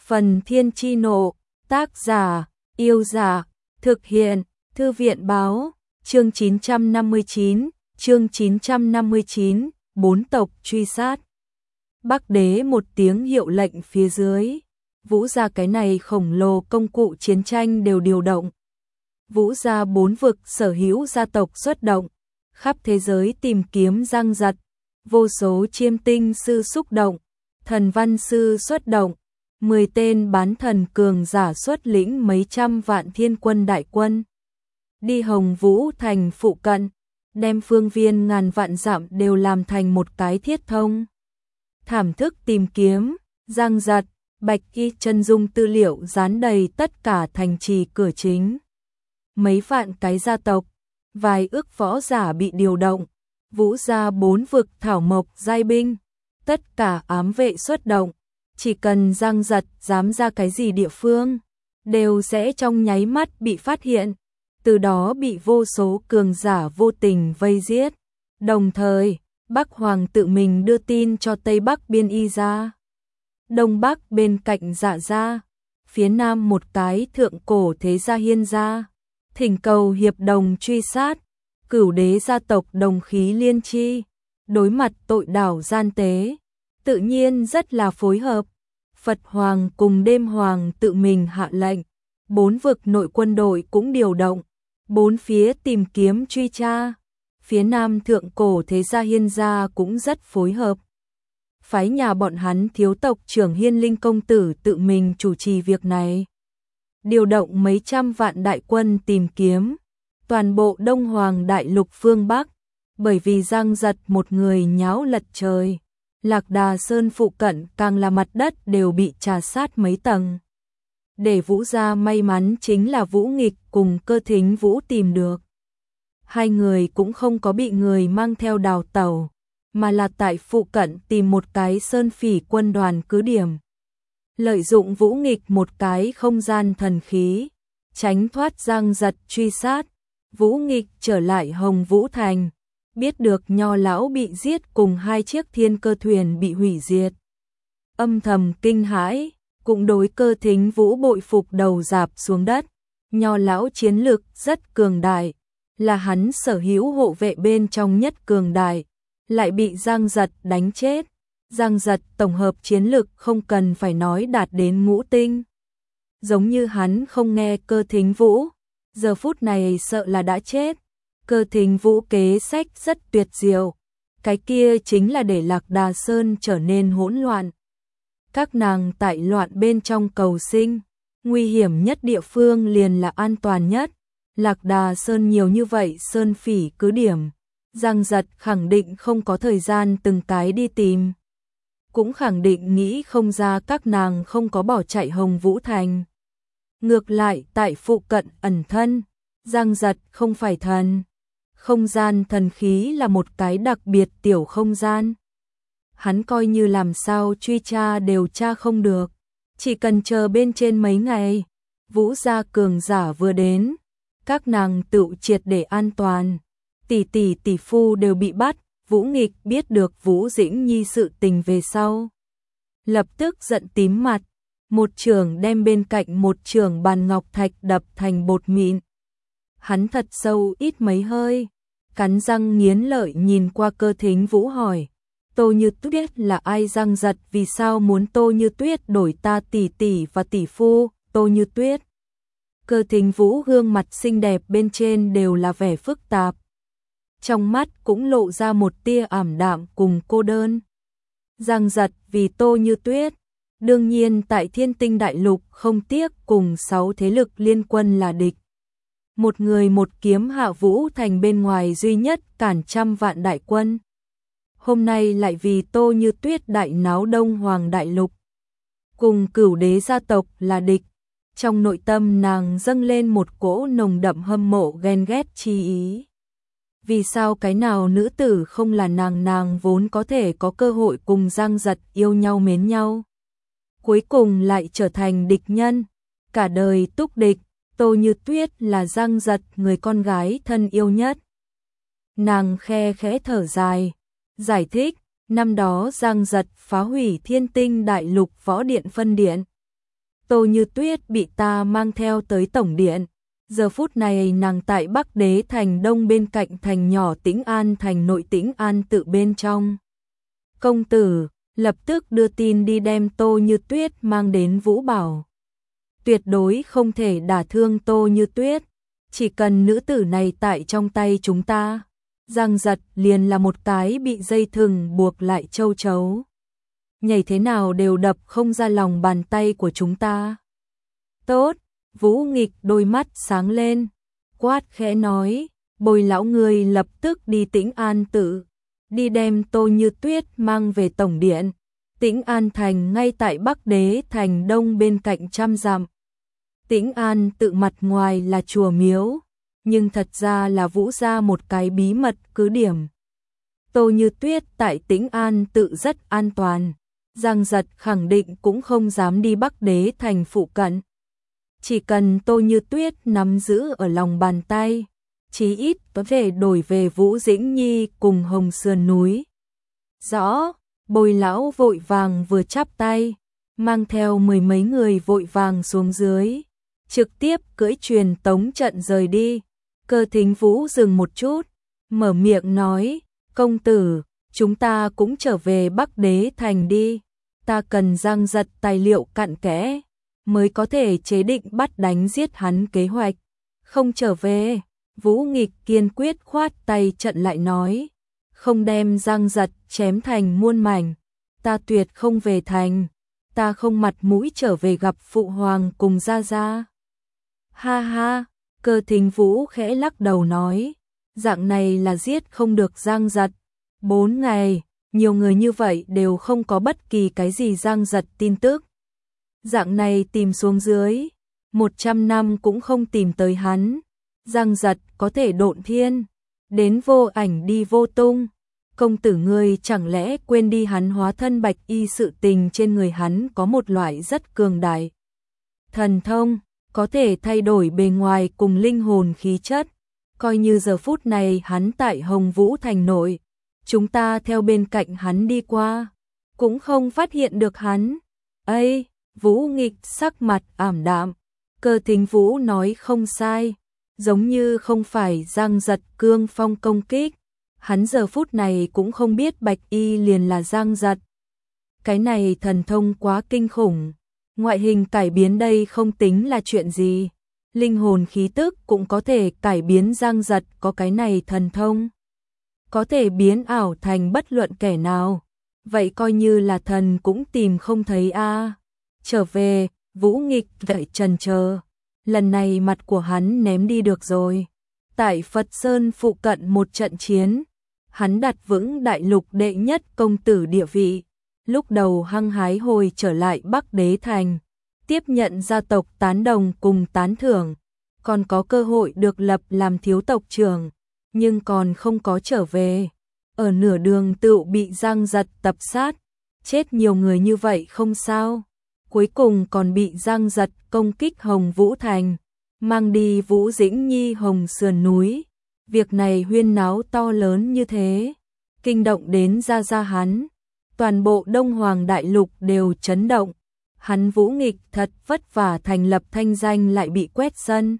Phần Thiên Chi Nộ, tác giả, Yêu Giả, thực hiện, Thư viện Báo, chương 959, bốn tộc truy sát. Bắc Đế một tiếng hiệu lệnh phía dưới, Vũ gia cái này khổng lồ công cụ chiến tranh đều điều động. Vũ gia bốn vực sở hữu gia tộc xuất động, khắp thế giới tìm kiếm răng giật, vô số chiêm tinh sư xúc động, thần văn sư xuất động, 10 tên bán thần cường giả xuất lĩnh mấy trăm vạn thiên quân đại quân. Đi Hồng Vũ thành phụ cận, đem phương viên ngàn vạn dặm đều làm thành một cái thiết thông. Thảm thức tìm kiếm, răng giật, bạch y chân dung tư liệu dán đầy tất cả thành trì cửa chính. Mấy vạn cái gia tộc, vài ức võ giả bị điều động, Vũ gia bốn vực thảo mộc giai binh, tất cả ám vệ xuất động, chỉ cần răng giật dám ra cái gì địa phương, đều sẽ trong nháy mắt bị phát hiện, từ đó bị vô số cường giả vô tình vây giết. Đồng thời, Bắc Hoàng tự mình đưa tin cho Tây Bắc biên y gia, Đông Bắc bên cạnh Dạ gia, phía Nam một cái thượng cổ thế gia Hiên gia, thỉnh cầu hiệp đồng truy sát, Cửu Đế gia tộc đồng khí liên chi, đối mặt tội đảo gian tế, tự nhiên rất là phối hợp. Phật Hoàng cùng Đêm Hoàng tự mình hạ lệnh, bốn vực nội quân đội cũng điều động, bốn phía tìm kiếm truy tra. Phía Nam thượng cổ thế gia Hiên gia cũng rất phối hợp. Phái nhà bọn hắn thiếu tộc trưởng Hiên Linh công tử tự mình chủ trì việc này. Điều động mấy trăm vạn đại quân tìm kiếm toàn bộ Đông Hoàng đại lục phương Bắc, bởi vì răng giật một người nháo lật trời. Lạc Đà Sơn phụ cận càng là mặt đất đều bị trà sát mấy tầng. Để Vũ gia may mắn chính là Vũ Nghịch cùng Cơ Thính Vũ tìm được. Hai người cũng không có bị người mang theo đào tẩu, mà là tại phụ cận tìm một cái sơn phỉ quân đoàn cứ điểm. Lợi dụng Vũ Nghịch một cái không gian thần khí, tránh thoát răng giật truy sát, Vũ Nghịch trở lại Hồng Vũ Thành. Biết được Nho lão bị giết cùng hai chiếc thiên cơ thuyền bị hủy diệt, âm thầm kinh hãi, cũng đối Cơ Thính Vũ bội phục đầu rạp xuống đất. Nho lão chiến lực rất cường đại, là hắn sở hữu hộ vệ bên trong nhất cường đại, lại bị Giang Giật đánh chết. Giang Giật tổng hợp chiến lực không cần phải nói đạt đến ngũ tinh. Giống như hắn không nghe Cơ Thính Vũ, giờ phút này sợ là đã chết. Cơ Thính Vũ kế sách rất tuyệt diệu, cái kia chính là để Lạc Đà Sơn trở nên hỗn loạn. Các nàng tại loạn bên trong cầu sinh, nguy hiểm nhất địa phương liền là an toàn nhất. Lạc Đà Sơn nhiều như vậy sơn phỉ cứ điểm, Giang Giật khẳng định không có thời gian từng cái đi tìm, cũng khẳng định nghĩ không ra các nàng không có bỏ chạy Hồng Vũ Thành. Ngược lại tại phụ cận ẩn thân, Giang Giật không phải thần. Không gian thần khí là một cái đặc biệt tiểu không gian. Hắn coi như làm sao truy tra đều tra không được. Chỉ cần chờ bên trên mấy ngày, Vũ gia cường giả vừa đến, các nàng tự triệt để an toàn. Tỷ tỷ tỷ phu đều bị bắt. Vũ Nghịch biết được Vũ Dĩnh Nhi sự tình về sau, lập tức giận tím mặt, một chưởng đem bên cạnh một chưởng bàn ngọc thạch đập thành bột mịn. Hắn thật sâu ít mấy hơi, cắn răng nghiến lợi nhìn qua Cơ Thính Vũ hỏi, Tô Như Tuyết là ai? Giang Giật vì sao muốn Tô Như Tuyết đổi ta tỷ tỷ và tỷ phu? Tô Như Tuyết. Cơ Thính Vũ gương mặt xinh đẹp bên trên đều là vẻ phức tạp, trong mắt cũng lộ ra một tia ảm đạm cùng cô đơn. Giang Giật vì Tô Như Tuyết, đương nhiên tại Thiên Tinh Đại Lục không tiếc cùng 6 thế lực liên quân là địch. Một người một kiếm hạ Vũ Thành bên ngoài duy nhất cản trăm vạn đại quân. Hôm nay lại vì Tô Như Tuyết đại náo Đông Hoàng Đại Lục, cùng Cửu Đế gia tộc là địch. Trong nội tâm nàng dâng lên một cỗ nồng đậm hâm mộ ghen ghét chi ý. Vì sao cái nào nữ tử không là nàng vốn có thể có cơ hội cùng Giang Giật yêu nhau mến nhau, cuối cùng lại trở thành địch nhân, cả đời túc địch. Tô Như Tuyết là Giang Giật người con gái thân yêu nhất. Nàng khe khẽ thở dài, giải thích, năm đó Giang Giật phá hủy Thiên Tinh Đại Lục võ điện phân điện, Tô Như Tuyết bị ta mang theo tới tổng điện. Giờ phút này nàng tại Bắc Đế thành đông bên cạnh thành nhỏ Tĩnh An thành nội Tĩnh An tự bên trong. Công tử lập tức đưa tin đi đem Tô Như Tuyết mang đến Vũ Bảo. Tuyệt đối không thể đả thương Tô Như Tuyết, chỉ cần nữ tử này tại trong tay chúng ta, Giang Giật liền là một cái bị dây thừng buộc lại châu chấu. Nhảy thế nào đều đập không ra lòng bàn tay của chúng ta. Tốt, Vũ Nghịch đôi mắt sáng lên, quát khẽ nói, Bồi lão người lập tức đi Tĩnh An tự, đi đem Tô Như Tuyết mang về tổng điện. Tĩnh An thành ngay tại Bắc Đế thành đông bên cạnh trăm dặm. Tĩnh An tự mặt ngoài là chùa miếu, nhưng thật ra là Vũ gia một cái bí mật cứ điểm. Tô Như Tuyết tại Tĩnh An tự rất an toàn, Giang Giật khẳng định cũng không dám đi Bắc Đế thành phụ cận. Chỉ cần Tô Như Tuyết nắm giữ ở lòng bàn tay, chí ít có thể đổi về Vũ Dĩnh Nhi cùng Hồng Sườn núi. Rõ, Bồi lão vội vàng vừa chắp tay, mang theo mười mấy người vội vàng xuống dưới, trực tiếp cưỡi truyền tống trận rời đi. Cơ Thính Vũ dừng một chút, mở miệng nói, công tử, chúng ta cũng trở về Bắc Đế thành đi, ta cần Giang Giật tài liệu cặn kẽ, mới có thể chế định bắt đánh giết hắn kế hoạch. Không trở về, Vũ Nghịch kiên quyết khoát tay trận lại nói, không đem Giang Giật chém thành muôn mảnh, ta tuyệt không về thành, ta không mặt mũi trở về gặp phụ hoàng cùng gia gia. Ha ha, Cơ Thính Vũ khẽ lắc đầu nói, dạng này là giết không được Giang Giật. 4 ngày, nhiều người như vậy đều không có bất kỳ cái gì Giang Giật tin tức. Dạng này tìm xuống dưới, 100 năm cũng không tìm tới hắn. Giang Giật có thể độn thiên, đến vô ảnh đi vô tung. Công tử ngươi chẳng lẽ quên đi hắn hóa thân bạch y sự tình, trên người hắn có một loại rất cường đại thần thông, có thể thay đổi bề ngoài cùng linh hồn khí chất. Coi như giờ phút này hắn tại Hồng Vũ thành nội, chúng ta theo bên cạnh hắn đi qua, cũng không phát hiện được hắn. Ây, Vũ Nghịch sắc mặt ảm đạm. Cơ Thính Vũ nói không sai, giống như không phải Giang Giật cương phong công kích, hắn giờ phút này cũng không biết bạch y liền là Giang Giật. Cái này thần thông quá kinh khủng, ngoại hình cải biến đây không tính là chuyện gì, linh hồn khí tức cũng có thể cải biến. Giang Giật có cái này thần thông, có thể biến ảo thành bất luận kẻ nào, vậy coi như là thần cũng tìm không thấy a. Trở về, Vũ Nghịch đợi chần chờ, lần này mặt của hắn ném đi được rồi. Tại Phật Sơn phụ cận một trận chiến, hắn đặt vững đại lục đệ nhất công tử địa vị, lúc đầu hăng hái hồi trở lại Bắc Đế thành, tiếp nhận gia tộc tán đồng cùng tán thưởng, còn có cơ hội được lập làm thiếu tộc trưởng, nhưng còn không có trở về. Ở nửa đường tựu bị Giang Giật tập sát, chết nhiều người như vậy không sao, cuối cùng còn bị Giang Giật công kích Hồng Vũ thành, mang đi Vũ Dĩnh Nhi Hồng Sườn núi. Việc này huyên náo to lớn như thế, kinh động đến gia gia hắn, toàn bộ Đông Hoàng đại lục đều chấn động. Hắn Vũ Nghịch thật vất vả thành lập thanh danh lại bị quét sân,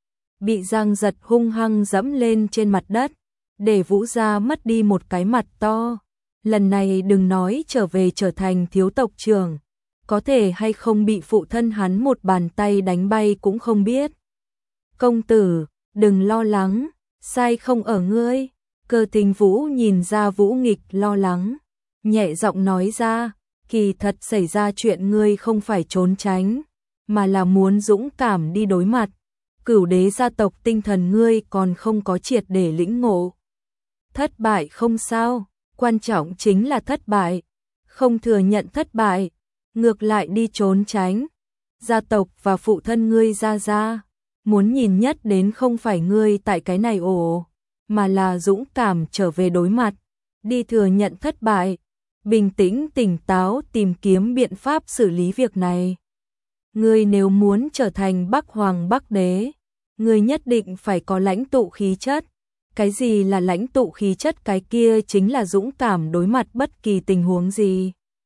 bị Giang Giật hung hăng dẫm lên trên mặt đất, để Vũ gia mất đi một cái mặt to. Lần này đừng nói trở về trở thành thiếu tộc trưởng, có thể hay không bị phụ thân hắn một bàn tay đánh bay cũng không biết. Công tử, đừng lo lắng, sai không ở ngươi. Cơ Thính Vũ nhìn ra Vũ Nghịch lo lắng, nhẹ giọng nói ra, kỳ thật xảy ra chuyện ngươi không phải trốn tránh, mà là muốn dũng cảm đi đối mặt. Cửu đế gia tộc tinh thần ngươi còn không có triệt để lĩnh ngộ. Thất bại không sao, quan trọng chính là thất bại, không thừa nhận thất bại, ngược lại đi trốn tránh. Gia tộc và phụ thân ngươi gia gia muốn nhìn nhất đến không phải ngươi tại cái này ổ, mà là dũng cảm trở về đối mặt, đi thừa nhận thất bại, bình tĩnh tỉnh táo tìm kiếm biện pháp xử lý việc này. Ngươi nếu muốn trở thành Bắc Hoàng Bắc Đế, ngươi nhất định phải có lãnh tụ khí chất. Cái gì là lãnh tụ khí chất? Cái kia chính là dũng cảm đối mặt bất kỳ tình huống gì.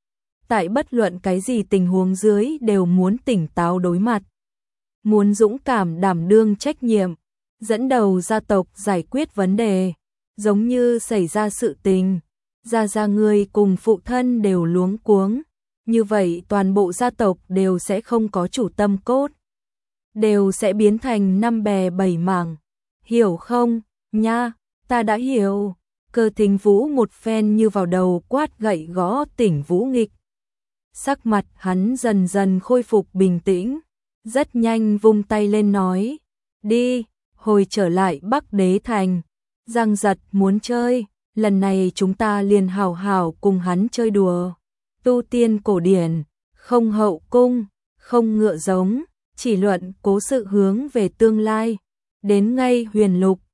tại bất luận cái gì tình huống dưới đều muốn tỉnh táo đối mặt, muốn dũng cảm đảm đương trách nhiệm, dẫn đầu gia tộc giải quyết vấn đề, giống như xảy ra sự tình, gia người cùng phụ thân đều luống cuống, như vậy toàn bộ gia tộc đều sẽ không có chủ tâm cốt, đều sẽ biến thành năm bè bảy mảng, hiểu không, nha, ta đã hiểu. Cơ Thính Vũ một phen như vào đầu quát gậy gõ tỉnh Vũ Nghịch. Sắc mặt hắn dần dần khôi phục bình tĩnh, rất nhanh vung tay lên nói, đi, hồi trở lại Bắc Đế Thành. Giang Giật muốn chơi, lần này chúng ta liền hào hào cùng hắn chơi đùa. Tu tiên cổ điển, không hậu cung, không ngựa giống, chỉ luận cố sự hướng về tương lai. Đến ngay Huyền Lục,